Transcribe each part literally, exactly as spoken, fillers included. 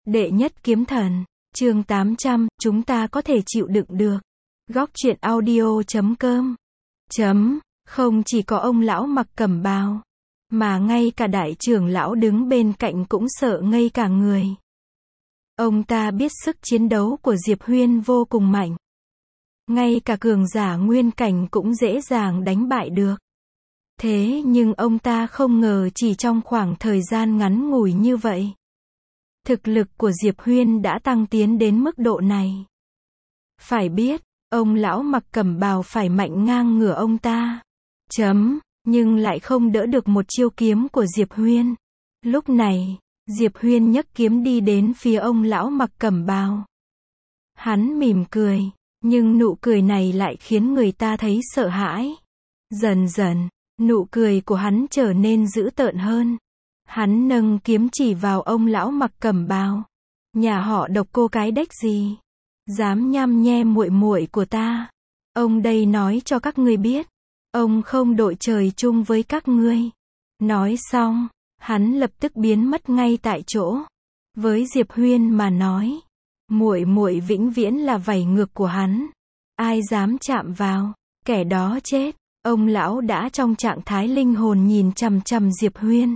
Đệ nhất kiếm thần, chương tám trăm, chúng ta có thể chịu đựng được. Góc truyện audio chấm com. Chấm, không chỉ có ông lão mặc cẩm bào, mà ngay cả đại trưởng lão đứng bên cạnh cũng sợ ngây cả người. Ông ta biết sức chiến đấu của Diệp Huyên vô cùng mạnh. Ngay cả cường giả nguyên cảnh cũng dễ dàng đánh bại được. Thế nhưng ông ta không ngờ chỉ trong khoảng thời gian ngắn ngủi như vậy, thực lực của Diệp Huyên đã tăng tiến đến mức độ này. Phải biết, ông lão mặc cẩm bào phải mạnh ngang ngửa ông ta. Chấm, nhưng lại không đỡ được một chiêu kiếm của Diệp Huyên. Lúc này, Diệp Huyên nhấc kiếm đi đến phía ông lão mặc cẩm bào. Hắn mỉm cười, nhưng nụ cười này lại khiến người ta thấy sợ hãi. Dần dần, nụ cười của hắn trở nên dữ tợn hơn. Hắn nâng kiếm chỉ vào ông lão mặc cẩm bào. Nhà họ Độc cô cái đếch gì? Dám nhăm nhe muội muội của ta. Ông đây nói cho các ngươi biết, ông không đội trời chung với các ngươi. Nói xong, hắn lập tức biến mất ngay tại chỗ. Với Diệp Huyên mà nói, muội muội vĩnh viễn là vảy ngược của hắn. Ai dám chạm vào, kẻ đó chết. Ông lão đã trong trạng thái linh hồn nhìn chằm chằm Diệp Huyên.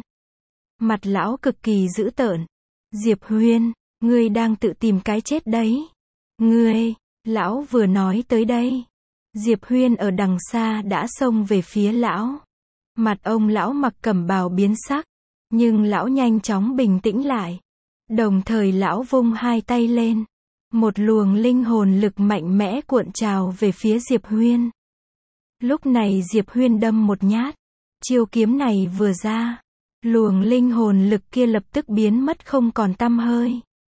Mặt lão cực kỳ dữ tợn. Diệp Huyên, ngươi đang tự tìm cái chết đấy. Ngươi, lão vừa nói tới đây. Diệp Huyên ở đằng xa đã xông về phía lão. Mặt ông lão mặc cẩm bào biến sắc. Nhưng lão nhanh chóng bình tĩnh lại. Đồng thời lão vung hai tay lên. Một luồng linh hồn lực mạnh mẽ cuộn trào về phía Diệp Huyên. Lúc này Diệp Huyên đâm một nhát. Chiêu kiếm này vừa ra, luồng linh hồn lực kia lập tức biến mất không còn tăm hơi.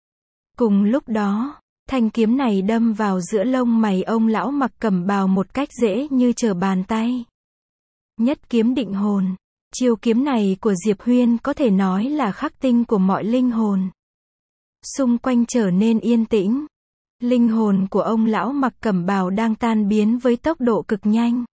Cùng lúc đó, thanh kiếm này đâm vào giữa lông mày ông lão mặc cẩm bào một cách dễ như trở bàn tay. Nhất kiếm định hồn. Chiêu kiếm này của Diệp Huyên có thể nói là khắc tinh của mọi linh hồn. Xung quanh trở nên yên tĩnh. Linh hồn của ông lão mặc cẩm bào đang tan biến với tốc độ cực nhanh.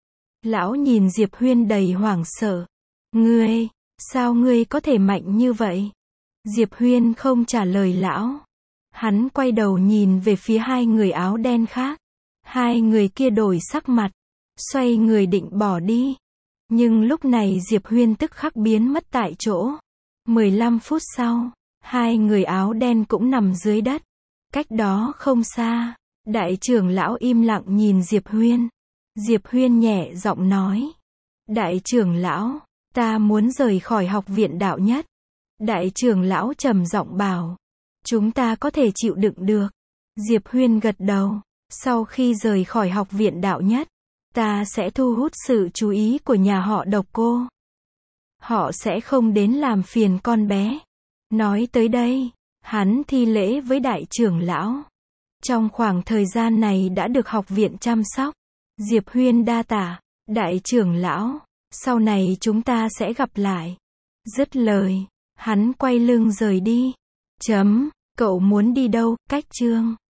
Lão nhìn Diệp Huyên đầy hoảng sợ. Ngươi, sao ngươi có thể mạnh như vậy? Diệp Huyên không trả lời lão. Hắn quay đầu nhìn về phía hai người áo đen khác. Hai người kia đổi sắc mặt, xoay người định bỏ đi. Nhưng lúc này Diệp Huyên tức khắc biến mất tại chỗ. mười lăm phút sau, hai người áo đen cũng nằm dưới đất. Cách đó không xa, đại trưởng lão im lặng nhìn Diệp Huyên. Diệp Huyên nhẹ giọng nói. Đại trưởng lão, ta muốn rời khỏi học viện đạo nhất. Đại trưởng lão trầm giọng bảo. Chúng ta có thể chịu đựng được. Diệp Huyên gật đầu. Sau khi rời khỏi học viện đạo nhất, ta sẽ thu hút sự chú ý của nhà họ Độc cô. Họ sẽ không đến làm phiền con bé. Nói tới đây, hắn thi lễ với đại trưởng lão. Trong khoảng thời gian này đã được học viện chăm sóc. Diệp Huyên đa tạ, đại trưởng lão, sau này chúng ta sẽ gặp lại. Dứt lời, hắn quay lưng rời đi. Chấm, cậu muốn đi đâu? Cách chương